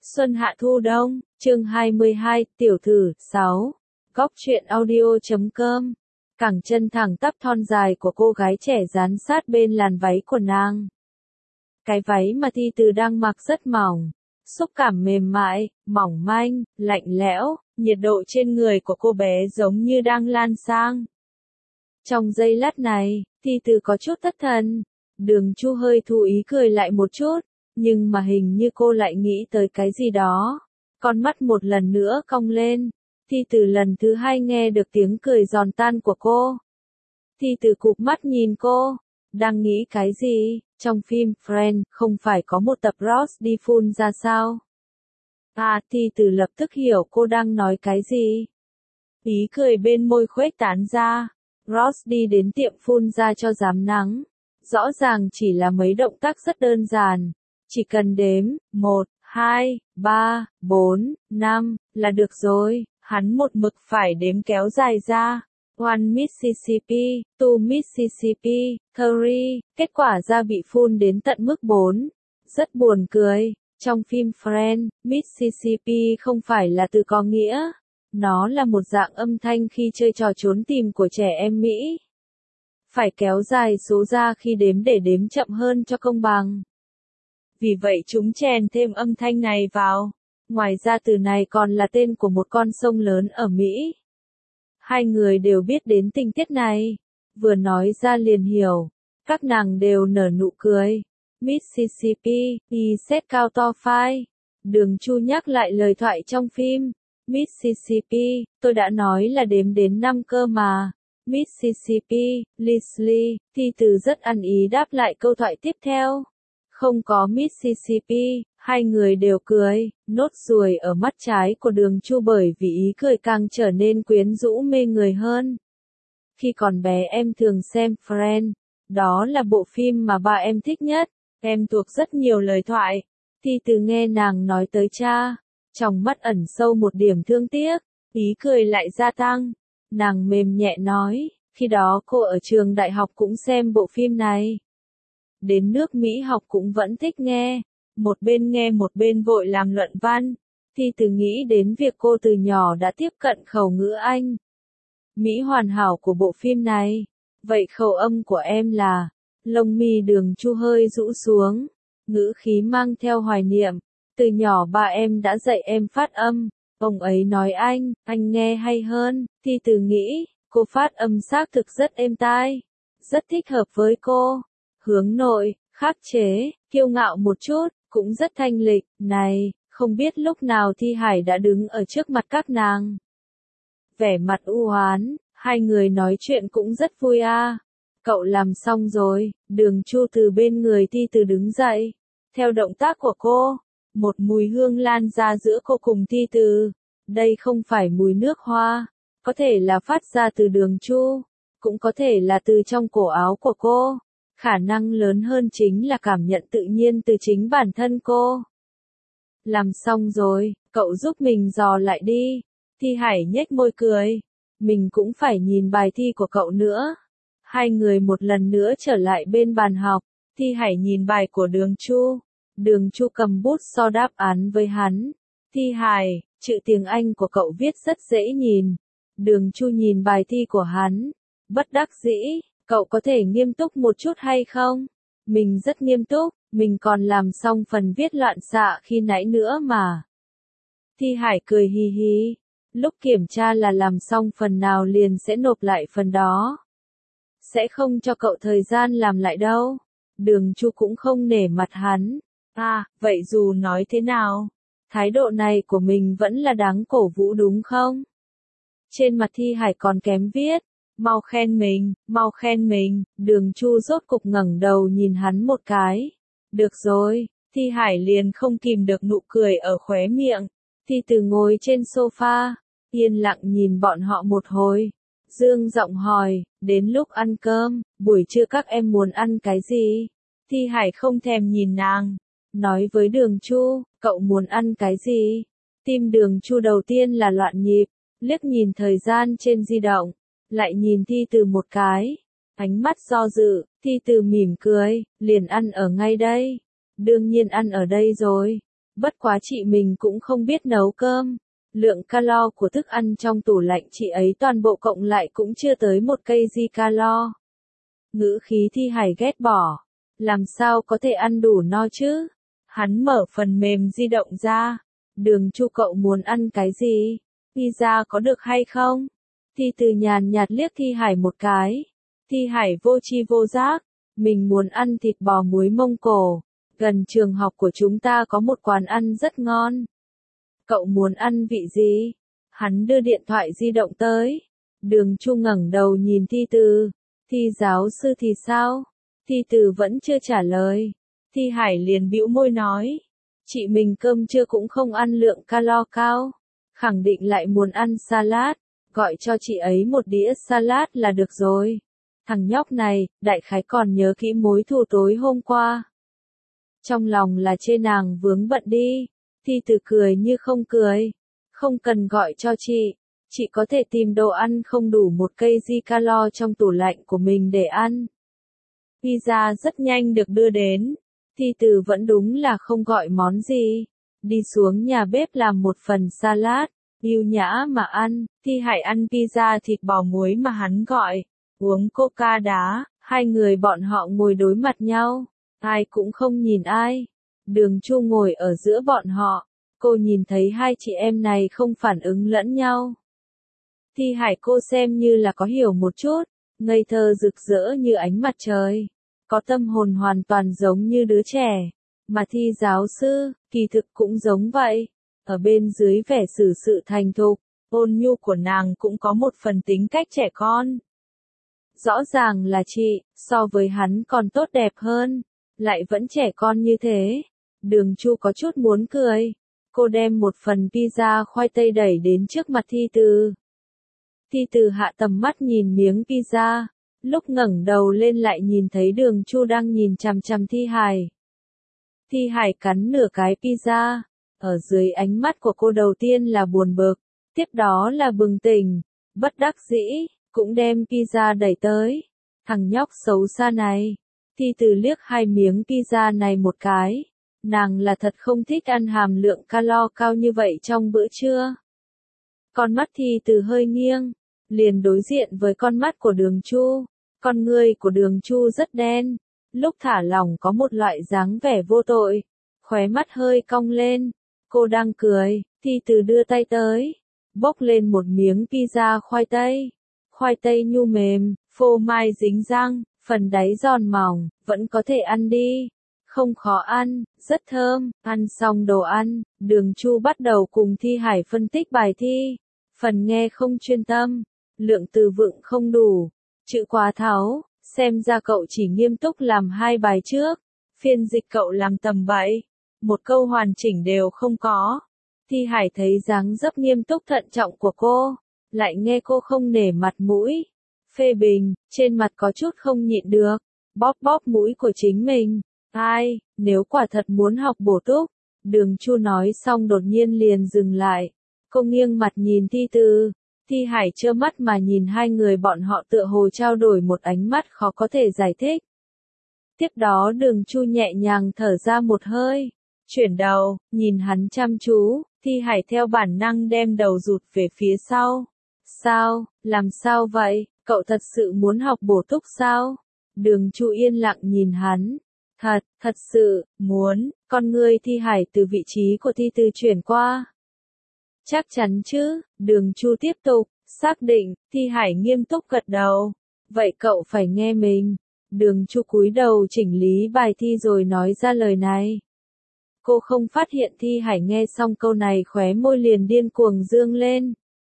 Xuân hạ thu đông, chương 22, tiểu thử, 6. Góc truyện audio.com. Cẳng chân thẳng tắp thon dài của cô gái trẻ dán sát bên làn váy của nàng. Cái váy mà Thi Từ đang mặc rất mỏng, xúc cảm mềm mại, mỏng manh, lạnh lẽo, nhiệt độ trên người của cô bé giống như đang lan sang. Trong giây lát này, Thi Từ có chút thất thần. Đường Chu hơi thu ý cười lại một chút, nhưng mà hình như cô lại nghĩ tới cái gì đó. Con mắt một lần nữa cong lên. Thi Từ lần thứ hai nghe được tiếng cười giòn tan của cô. Thi Từ cụp mắt nhìn cô. Đang nghĩ cái gì? Trong phim Friends không phải có một tập Ross đi phun ra sao? Thi Từ lập tức hiểu cô đang nói cái gì. Ý cười bên môi khuếch tán ra. Ross đi đến tiệm phun ra cho rám nắng. Rõ ràng chỉ là mấy động tác rất đơn giản. Chỉ cần đếm, 1, 2, 3, 4, 5, là được rồi. Hắn một mực phải đếm kéo dài ra. One Mississippi, two Mississippi, three, kết quả ra bị phun đến tận mức 4. Rất buồn cười. Trong phim Friends, Mississippi không phải là từ có nghĩa. Nó là một dạng âm thanh khi chơi trò trốn tìm của trẻ em Mỹ. Phải kéo dài số ra khi đếm để đếm chậm hơn cho công bằng. Vì vậy chúng chèn thêm âm thanh này vào. Ngoài ra từ này còn là tên của một con sông lớn ở Mỹ. Hai người đều biết đến tình tiết này. Vừa nói ra liền hiểu. Các nàng đều nở nụ cười. Mississippi, xét cao to phai. Đường Chu nhắc lại lời thoại trong phim. Mississippi, tôi đã nói là đếm đến 5 cơ mà. Mississippi, Leslie, Thi Từ rất ăn ý đáp lại câu thoại tiếp theo. Không có Mississippi, hai người đều cười, nốt ruồi ở mắt trái của Đường Chu bởi vì ý cười càng trở nên quyến rũ mê người hơn. Khi còn bé em thường xem Friends, đó là bộ phim mà ba em thích nhất, em thuộc rất nhiều lời thoại. Thi Từ nghe nàng nói tới cha, trong mắt ẩn sâu một điểm thương tiếc, ý cười lại gia tăng. Nàng mềm nhẹ nói, khi đó cô ở trường đại học cũng xem bộ phim này. Đến nước Mỹ học cũng vẫn thích nghe. Một bên nghe một bên vội làm luận văn. Thi Từ nghĩ đến việc cô từ nhỏ đã tiếp cận khẩu ngữ Anh. Mỹ hoàn hảo của bộ phim này. Vậy khẩu âm của em là? Lông mi Đường Chu hơi rũ xuống. Ngữ khí mang theo hoài niệm. Từ nhỏ ba em đã dạy em phát âm. Ông ấy nói anh nghe hay hơn. Thi Từ nghĩ, cô phát âm xác thực rất êm tai. Rất thích hợp với cô. Hướng nội, khắc chế, kiêu ngạo một chút, cũng rất thanh lịch. Này, không biết lúc nào Thi Hải đã đứng ở trước mặt các nàng. Vẻ mặt u hoán, hai người nói chuyện cũng rất vui à. Cậu làm xong rồi. Đường Chu từ bên người Thi Từ đứng dậy. Theo động tác của cô, một mùi hương lan ra giữa cô cùng Thi Từ. Đây không phải mùi nước hoa, có thể là phát ra từ Đường Chu, cũng có thể là từ trong cổ áo của cô. Khả năng lớn hơn chính là cảm nhận tự nhiên từ chính bản thân cô. Làm xong rồi, cậu giúp mình dò lại đi. Thi Hải nhếch môi cười. Mình cũng phải nhìn bài thi của cậu nữa. Hai người một lần nữa trở lại bên bàn học. Thi Hải nhìn bài của Đường Chu. Đường Chu cầm bút so đáp án với hắn. Thi Hải, chữ tiếng Anh của cậu viết rất dễ nhìn. Đường Chu nhìn bài thi của hắn. Bất đắc dĩ. Cậu có thể nghiêm túc một chút hay không? Mình rất nghiêm túc, mình còn làm xong phần viết loạn xạ khi nãy nữa mà. Thi Hải cười hì hì. Lúc kiểm tra là làm xong phần nào liền sẽ nộp lại phần đó. Sẽ không cho cậu thời gian làm lại đâu. Đường Chu cũng không nể mặt hắn. Vậy dù nói thế nào, thái độ này của mình vẫn là đáng cổ vũ đúng không? Trên mặt Thi Hải còn kém viết. Mau khen mình, Đường Chu rốt cục ngẩng đầu nhìn hắn một cái. Được rồi, Thi Hải liền không kìm được nụ cười ở khóe miệng. Thi Từ ngồi trên sofa, yên lặng nhìn bọn họ một hồi. Dương giọng hỏi, đến lúc ăn cơm, buổi trưa các em muốn ăn cái gì? Thi Hải không thèm nhìn nàng. Nói với Đường Chu, cậu muốn ăn cái gì? Tim Đường Chu đầu tiên là loạn nhịp, liếc nhìn thời gian trên di động. Lại nhìn Thi Từ một cái. Ánh mắt do dự, Thi Từ mỉm cười, liền ăn ở ngay đây. Đương nhiên ăn ở đây rồi. Bất quá chị mình cũng không biết nấu cơm. Lượng calo của thức ăn trong tủ lạnh chị ấy toàn bộ cộng lại cũng chưa tới 1 cây calo. Ngữ khí Thi Hải ghét bỏ. Làm sao có thể ăn đủ no chứ? Hắn mở phần mềm di động ra. Đường Chu cậu muốn ăn cái gì? Pizza có được hay không? Thi Từ nhàn nhạt liếc Thi Hải một cái. Thi Hải vô tri vô giác. Mình muốn ăn thịt bò muối Mông Cổ. Gần trường học của chúng ta có một quán ăn rất ngon. Cậu muốn ăn vị gì? Hắn đưa điện thoại di động tới. Đường Chu ngẩng đầu nhìn Thi Từ. Thi giáo sư thì sao? Thi Từ vẫn chưa trả lời. Thi Hải liền bĩu môi nói. Chị mình cơm trưa cũng không ăn lượng calo cao. Khẳng định lại muốn ăn salad. Gọi cho chị ấy một đĩa salad là được rồi. Thằng nhóc này, đại khái còn nhớ kỹ mối thù tối hôm qua. Trong lòng là chê nàng vướng bận đi. Thi Từ cười như không cười. Không cần gọi cho chị có thể tìm đồ ăn không đủ 1 cây calo trong tủ lạnh của mình để ăn. Pizza rất nhanh được đưa đến. Thi Từ vẫn đúng là không gọi món gì. Đi xuống nhà bếp làm một phần salad, yêu nhã mà ăn. Thi Hải ăn pizza thịt bò muối mà hắn gọi, uống coca đá, hai người bọn họ ngồi đối mặt nhau, ai cũng không nhìn ai. Đường Chu ngồi ở giữa bọn họ, cô nhìn thấy hai chị em này không phản ứng lẫn nhau. Thi Hải cô xem như là có hiểu một chút, ngây thơ rực rỡ như ánh mặt trời, có tâm hồn hoàn toàn giống như đứa trẻ, mà Thi giáo sư, kỳ thực cũng giống vậy. Ở bên dưới vẻ xử sự thành thục, ôn nhu của nàng cũng có một phần tính cách trẻ con. Rõ ràng là chị, so với hắn còn tốt đẹp hơn, lại vẫn trẻ con như thế. Đường Chu có chút muốn cười. Cô đem một phần pizza khoai tây đẩy đến trước mặt Thi Từ. Thi Từ hạ tầm mắt nhìn miếng pizza, lúc ngẩng đầu lên lại nhìn thấy Đường Chu đang nhìn chằm chằm Thi Hải. Thi Hải cắn nửa cái pizza, ở dưới ánh mắt của cô đầu tiên là buồn bực, tiếp đó là bừng tỉnh, bất đắc dĩ, cũng đem pizza đẩy tới. Thằng nhóc xấu xa này. Thi Từ liếc hai miếng pizza này một cái. Nàng là thật không thích ăn hàm lượng calo cao như vậy trong bữa trưa. Con mắt Thi Từ hơi nghiêng, liền đối diện với con mắt của Đường Chu. Con ngươi của Đường Chu rất đen, lúc thả lỏng có một loại dáng vẻ vô tội, khóe mắt hơi cong lên. Cô đang cười, Thi Từ đưa tay tới, bốc lên một miếng pizza khoai tây. Khoai tây nhu mềm, phô mai dính răng, phần đáy giòn mỏng, vẫn có thể ăn đi. Không khó ăn, rất thơm. Ăn xong đồ ăn, Đường Chu bắt đầu cùng Thi Hải phân tích bài thi. Phần nghe không chuyên tâm, lượng từ vựng không đủ, chữ quá tháo, xem ra cậu chỉ nghiêm túc làm 2 bài trước. Phiên dịch cậu làm tầm bậy, một câu hoàn chỉnh đều không có. Thi Hải thấy dáng dấp nghiêm túc thận trọng của cô, lại nghe cô không nể mặt mũi, phê bình, trên mặt có chút không nhịn được, bóp bóp mũi của chính mình. Ai, nếu quả thật muốn học bổ túc, Đường Chu nói xong đột nhiên liền dừng lại. Cô nghiêng mặt nhìn Thi Từ, Thi Hải trơ mắt mà nhìn hai người bọn họ tựa hồ trao đổi một ánh mắt khó có thể giải thích. Tiếp đó Đường Chu nhẹ nhàng thở ra một hơi, chuyển đầu, nhìn hắn chăm chú. Thi Hải theo bản năng đem đầu rụt về phía sau. Sao, làm sao vậy, cậu thật sự muốn học bổ túc sao? Đường Chu yên lặng nhìn hắn. Thật sự, muốn. Con ngươi Thi Hải từ vị trí của Thi Từ chuyển qua. Chắc chắn chứ, Đường Chu tiếp tục, xác định. Thi Hải nghiêm túc gật đầu. Vậy cậu phải nghe mình. Đường Chu cúi đầu chỉnh lý bài thi rồi nói ra lời này. Cô không phát hiện Thi Hải nghe xong câu này khóe môi liền điên cuồng dương lên.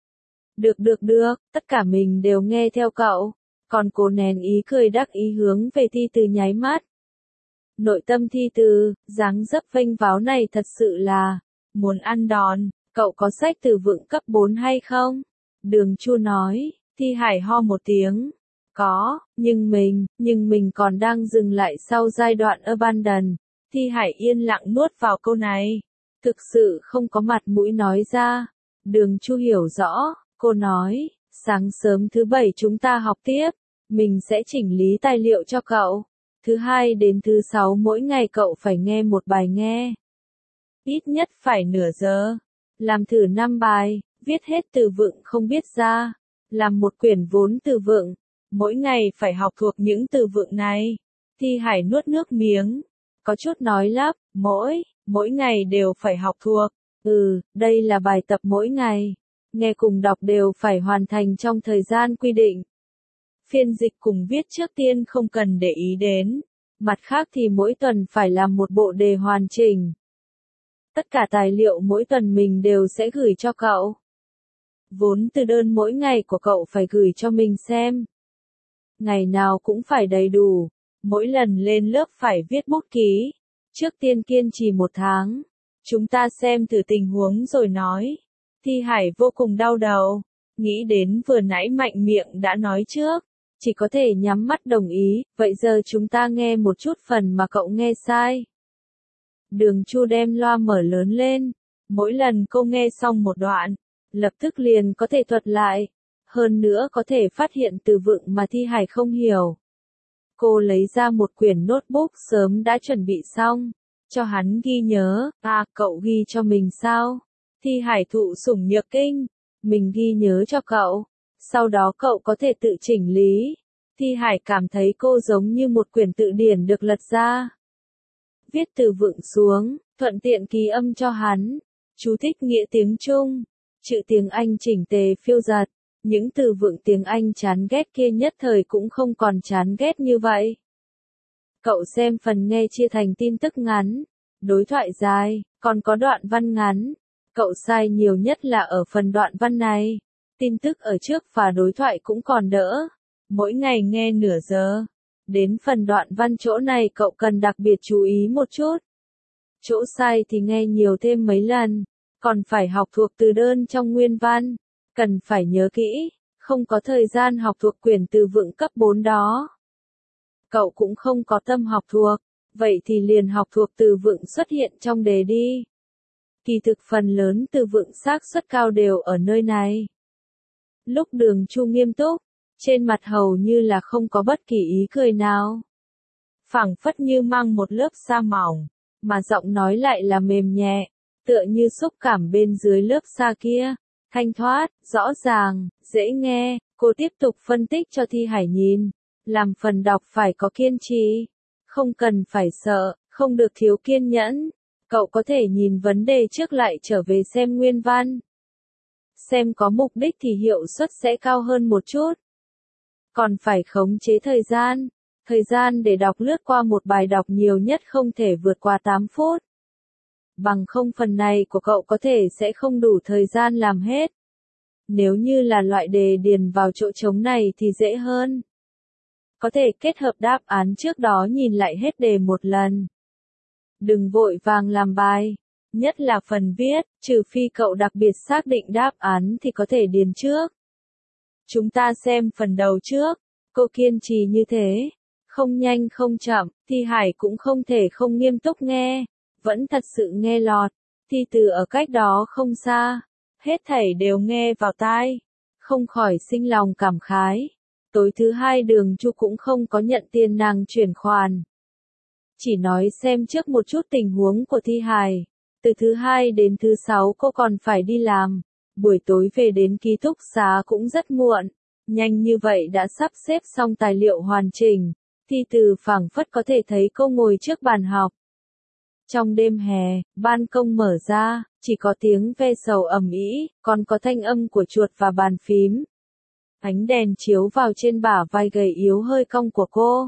Được, tất cả mình đều nghe theo cậu. Còn cô nén ý cười đắc ý hướng về Thi Từ nháy mắt. Nội tâm Thi Từ, dáng dấp vênh váo này thật sự là, muốn ăn đòn. Cậu có sách từ vựng cấp 4 hay không? Đường Chu nói. Thi Hải ho một tiếng. Có, nhưng mình còn đang dừng lại sau giai đoạn abandon. Thi Hải yên lặng nuốt vào câu này. Thực sự không có mặt mũi nói ra. Đường Chu hiểu rõ, cô nói, sáng sớm thứ 7 chúng ta học tiếp. Mình sẽ chỉnh lý tài liệu cho cậu. Thứ 2 đến thứ 6 mỗi ngày cậu phải nghe một bài nghe. ít nhất phải nửa giờ. Làm thử 5 bài, viết hết từ vựng không biết ra. Làm một quyển vốn từ vựng. Mỗi ngày phải học thuộc những từ vựng này. Thi Hải nuốt nước miếng. Có chút nói lắp, mỗi ngày đều phải học thuộc. Đây là bài tập mỗi ngày. Nghe cùng đọc đều phải hoàn thành trong thời gian quy định. Phiên dịch cùng viết trước tiên không cần để ý đến. Mặt khác thì mỗi tuần phải làm một bộ đề hoàn chỉnh. Tất cả tài liệu mỗi tuần mình đều sẽ gửi cho cậu. Vốn từ đơn mỗi ngày của cậu phải gửi cho mình xem. Ngày nào cũng phải đầy đủ. Mỗi lần lên lớp phải viết bút ký. Trước tiên kiên trì 1 tháng. Chúng ta xem thử tình huống rồi nói. Thi Hải vô cùng đau đầu. Nghĩ đến vừa nãy mạnh miệng đã nói trước. Chỉ có thể nhắm mắt đồng ý. Vậy giờ chúng ta nghe một chút phần mà cậu nghe sai. Đường Chu đem loa mở lớn lên. Mỗi lần cô nghe xong một đoạn, lập tức liền có thể thuật lại. Hơn nữa có thể phát hiện từ vựng mà Thi Hải không hiểu. Cô lấy ra một quyển notebook sớm đã chuẩn bị xong. Cho hắn ghi nhớ. Cậu ghi cho mình sao? Thi Hải thụ sủng nhược kinh. Mình ghi nhớ cho cậu. Sau đó cậu có thể tự chỉnh lý. Thi Hải cảm thấy cô giống như một quyển tự điển được lật ra. Viết từ vựng xuống, thuận tiện ký âm cho hắn. Chú thích nghĩa tiếng Trung. Chữ tiếng Anh chỉnh tề phiêu dật. Những từ vựng tiếng Anh chán ghét kia nhất thời cũng không còn chán ghét như vậy. Cậu xem phần nghe chia thành tin tức ngắn, đối thoại dài, còn có đoạn văn ngắn. Cậu sai nhiều nhất là ở phần đoạn văn này. Tin tức ở trước và đối thoại cũng còn đỡ. Mỗi ngày nghe nửa giờ. Đến phần đoạn văn chỗ này cậu cần đặc biệt chú ý một chút. Chỗ sai thì nghe nhiều thêm mấy lần. Còn phải học thuộc từ đơn trong nguyên văn. Cần phải nhớ kỹ. Không có thời gian học thuộc quyển từ vựng cấp 4 đó. Cậu cũng không có tâm học thuộc. Vậy thì liền học thuộc từ vựng xuất hiện trong đề đi. Kỳ thực phần lớn từ vựng xác suất cao đều ở nơi này. Lúc Đường Chu nghiêm túc, trên mặt hầu như là không có bất kỳ ý cười nào. Phảng phất như mang một lớp sa mỏng, mà giọng nói lại là mềm nhẹ, tựa như xúc cảm bên dưới lớp sa kia, thanh thoát, rõ ràng, dễ nghe. Cô tiếp tục phân tích cho Thi Hải nhìn, làm phần đọc phải có kiên trì, không cần phải sợ, không được thiếu kiên nhẫn. Cậu có thể nhìn vấn đề trước lại trở về xem nguyên văn. Xem có mục đích thì hiệu suất sẽ cao hơn một chút. Còn phải khống chế thời gian. Thời gian để đọc lướt qua một bài đọc nhiều nhất không thể vượt qua 8 phút. Bằng không phần này của cậu có thể sẽ không đủ thời gian làm hết. Nếu như là loại đề điền vào chỗ trống này thì dễ hơn. Có thể kết hợp đáp án trước đó nhìn lại hết đề một lần. Đừng vội vàng làm bài, nhất là phần viết, trừ phi cậu đặc biệt xác định đáp án thì có thể điền trước. Chúng ta xem phần đầu trước, cô kiên trì như thế, không nhanh không chậm, Thi Hải cũng không thể không nghiêm túc nghe, vẫn thật sự nghe lọt, thi từ ở cách đó không xa, hết thảy đều nghe vào tai, không khỏi sinh lòng cảm khái. Tối thứ hai Đường Chu cũng không có nhận tiền nàng chuyển khoản. Chỉ nói xem trước một chút tình huống của Thi Hải. Từ thứ 2 đến thứ 6 cô còn phải đi làm. Buổi tối về đến ký túc xá cũng rất muộn. Nhanh như vậy đã sắp xếp xong tài liệu hoàn chỉnh. Thi từ phảng phất có thể thấy cô ngồi trước bàn học. Trong đêm hè, ban công mở ra, chỉ có tiếng ve sầu ầm ĩ, còn có thanh âm của chuột và bàn phím. Ánh đèn chiếu vào trên bả vai gầy yếu hơi cong của cô.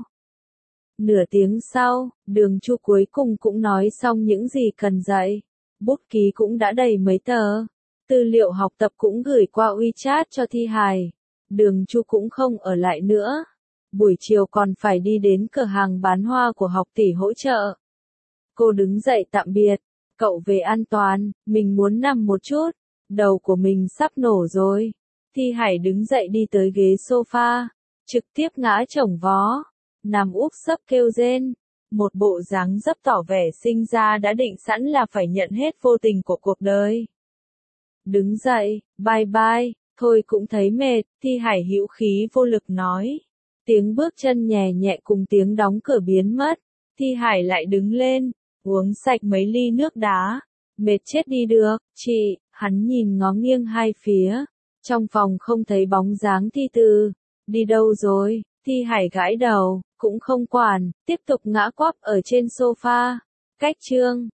Nửa tiếng sau, Đường Chu cuối cùng cũng nói xong những gì cần dạy. Bút ký cũng đã đầy mấy tờ. Tư liệu học tập cũng gửi qua WeChat cho Thi Hải. Đường Chu cũng không ở lại nữa. Buổi chiều còn phải đi đến cửa hàng bán hoa của học tỷ hỗ trợ. Cô đứng dậy tạm biệt. Cậu về an toàn, mình muốn nằm một chút. Đầu của mình sắp nổ rồi. Thi Hải đứng dậy đi tới ghế sofa. Trực tiếp ngã chồng vó. Nằm úp sấp kêu rên. Một bộ dáng dấp tỏ vẻ sinh ra đã định sẵn là phải nhận hết vô tình của cuộc đời. Đứng dậy, bye bye, thôi cũng thấy mệt, Thi Hải hữu khí vô lực nói. Tiếng bước chân nhẹ nhẹ cùng tiếng đóng cửa biến mất. Thi Hải lại đứng lên, uống sạch mấy ly nước đá. Mệt chết đi được, chị, hắn nhìn ngó nghiêng hai phía. Trong phòng không thấy bóng dáng Thi Từ. Đi đâu rồi? Thi Hải gãi đầu, cũng không quản, tiếp tục ngã quắp ở trên sofa. Cách Trương